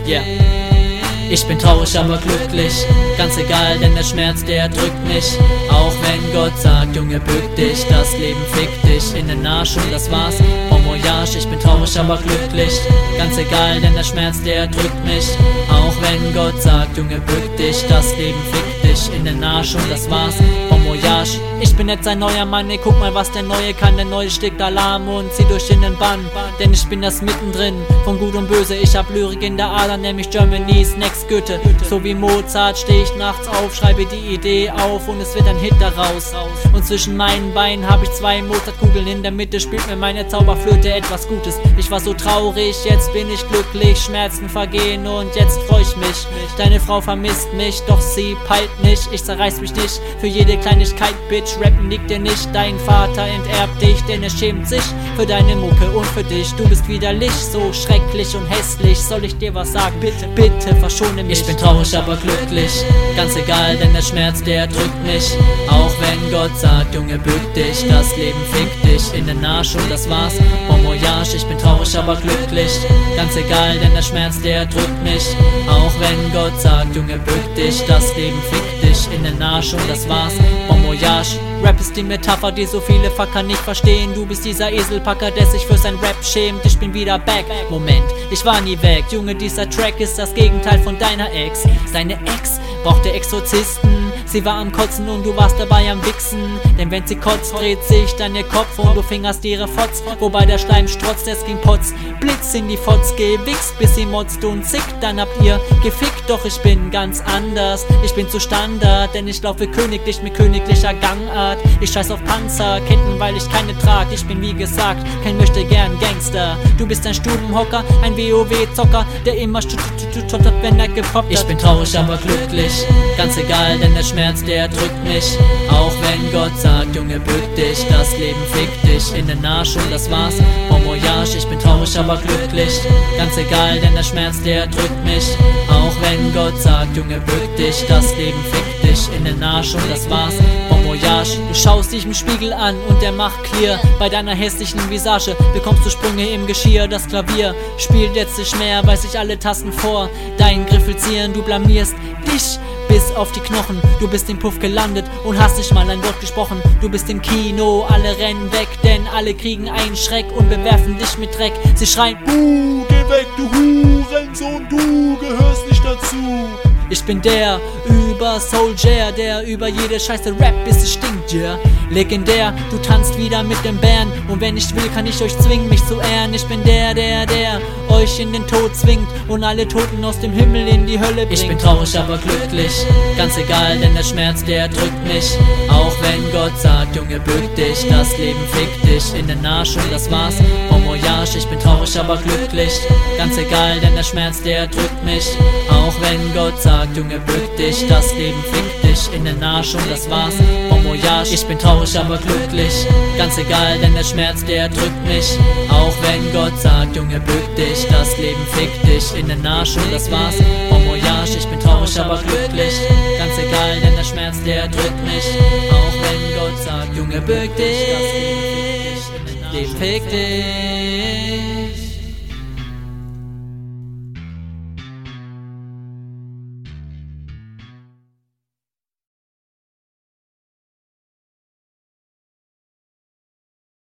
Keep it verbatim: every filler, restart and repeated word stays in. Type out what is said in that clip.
Yeah. Ich bin traurig, aber glücklich, ganz egal, denn der Schmerz, der drückt mich. Auch wenn Gott sagt, Junge, bück dich, das Leben fickt dich in den Arsch und das war's. Bon voyage, ich bin traurig, aber glücklich, ganz egal, denn der Schmerz, der drückt mich. Auch wenn Gott sagt, Junge, bück dich, das Leben fickt dich in den Arsch und das war's. Bon voyage, ich bin jetzt ein neuer Mann, ey, guck mal, was der Neue kann. Der Neue steckt Alarm und zieht durch in den Bann, denn ich bin das mittendrin von Gut und Böse. Ich hab Lyrik in der Ader, nämlich Germany's Next Goethe. So wie Mozart steh ich nachts auf, schreibe die Idee auf und es wird ein Hit daraus. Und zwischen meinen Beinen hab ich zwei Mozartkugeln, in der Mitte spielt mir meine Zauberflöte etwas Gutes. Ich war so traurig, jetzt bin ich glücklich, Schmerzen vergehen und jetzt freu ich mich. Deine Frau vermisst mich, doch sie peilt nicht, ich zerreiß mich nicht für jede Kleinigkeit, Bitch. Rappen liegt dir nicht, dein Vater enterbt dich, denn er schämt sich für deine Mucke und für dich. Du bist widerlich, so schrecklich und hässlich, soll ich dir was sagen? Bitte, bitte verschone mich. Ich bin traurig, aber glücklich, ganz egal, denn der Schmerz, der drückt mich. Auch wenn Gott sagt, Junge, bück dich, das Leben fickt dich in den Arsch und das war's. Bon voyage, ich bin traurig, aber glücklich, ganz egal, denn der Schmerz, der drückt mich. Auch wenn Gott sagt, Junge, bück dich, das Leben fickt dich in den Arsch und das war's. Bon voyage. Rap ist die Metapher, die so viele Fucker nicht verstehen. Du bist dieser Eselpacker, der sich für sein Rap schämt. Ich bin wieder back, Moment, ich war nie weg. Junge, dieser Track ist das Gegenteil von deiner Ex. Deine Ex brauchte Exorzisten, sie war am Kotzen und du warst dabei am Wichsen. Denn wenn sie kotzt, dreht sich dann ihr Kopf und du fingerst ihre Fotz, wobei der Schleim strotzt, es ging Potz. Blitz in die Fotz gewichst, bis sie motzt und zickt, dann habt ihr gefickt. Doch ich bin ganz anders, ich bin zu Standard, denn ich laufe königlich mit königlicher Gangart. Ich scheiß auf Panzerketten, weil ich keine trag. Ich bin wie gesagt kein möchtegern Gangster. Du bist ein Stubenhocker, ein WoW-Zocker, der immer stottert, wenn er gepoppt hat. Ich bin traurig, aber glücklich, ganz egal, denn der Schmerz, der drückt mich. Auch wenn Gott sagt, Junge, bück dich, das Leben fickt dich in den Arsch und das war's. Bon voyage, ich bin traurig, aber glücklich, ganz egal, denn der Schmerz, der drückt mich. Auch wenn Gott sagt, Junge, bück dich, das Leben fickt dich in den Arsch und das war's. Bon voyage. Du schaust dich im Spiegel an und der macht clear. Bei deiner hässlichen Visage bekommst du Sprünge im Geschirr. Das Klavier spielt jetzt nicht mehr, weiß ich alle Tasten vor. Dein Griffel ziehen, du blamierst dich bis auf die Knochen. Du bist im Puff gelandet und hast nicht mal ein Wort gesprochen. Du bist im Kino, alle rennen weg, denn alle kriegen einen Schreck und bewerfen dich mit Dreck. Sie schreien, Buh, geh weg, du Hurensohn, du gehörst nicht dazu. Ich bin der über Soldier, der über jede scheiße Rap bis es stinkt, yeah. Legendär, du tanzt wieder mit dem Band und wenn ich will, kann ich euch zwingen, mich zu ehren. Ich bin der, der, der euch in den Tod zwingt und alle Toten aus dem Himmel in die Hölle bringt. Ich bin traurig, aber glücklich, ganz egal, denn der Schmerz, der drückt mich. Auch wenn Gott sagt, Junge, bück dich, das Leben fickt dich in den Arsch und das war's. Bon voyage, ich bin traurig, aber glücklich, ganz egal, denn der Schmerz, der drückt mich. Auch wenn Gott sagt, Junge, bück dich, das Leben fickt dich in den Arsch und das war's. Bon voyage, ich bin traurig, aber glücklich, ganz egal, denn der Schmerz, der drückt mich. Auch wenn Gott sagt, Junge, bück dich, das Leben fickt dich in den Arsch und das war's. Bon voyage, ich bin traurig, aber glücklich, ganz egal, denn der Schmerz, der drückt mich. Auch wenn Gott sagt, Junge, bück dich, das Leben fickt dich in den Arsch und das war's.